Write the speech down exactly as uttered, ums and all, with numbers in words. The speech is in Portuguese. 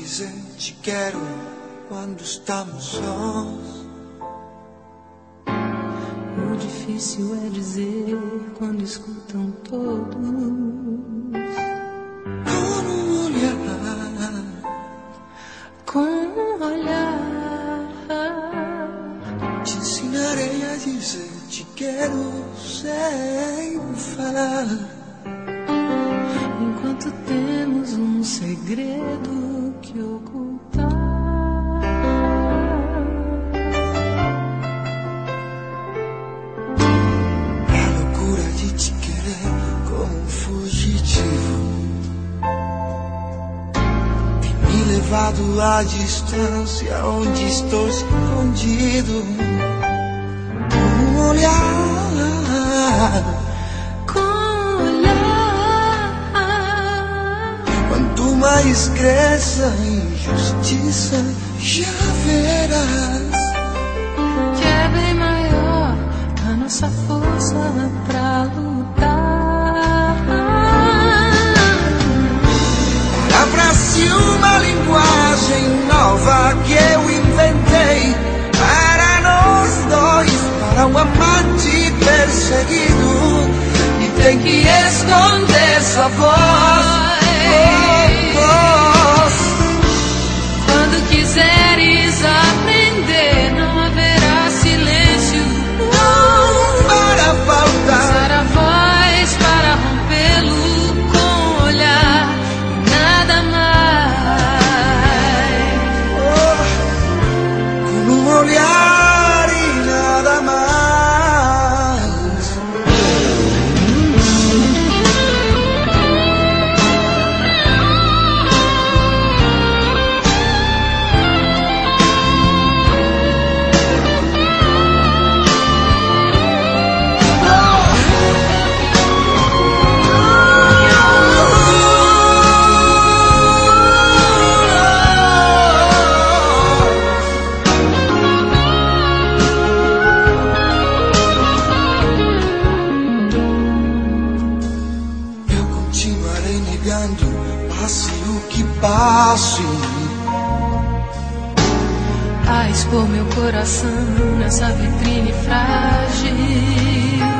dizer te quero quando estamos sós. O difícil é dizer quando escutam todos. Com um olhar, com um olhar, te ensinarei a dizer te quero sem falar. Enquanto temos um segredo que ocultar. A loucura de te querer como um fugitivo tem me levado à distância onde estou escondido. Um olhar, quanto mais cresça a injustiça, já verás que é bem maior a nossa força pra lutar. Abra-se uma linguagem nova que eu inventei para nós dois, para um amante perseguido e tem que esconder sua voz. Quando quiseres aprender, não haverá silêncio. Não para faltar. Usar a voz para rompê-lo com o olhar e nada mais. Oh, com um olhar e nada mais. Passe o que passe, a expor meu coração nessa vitrine frágil.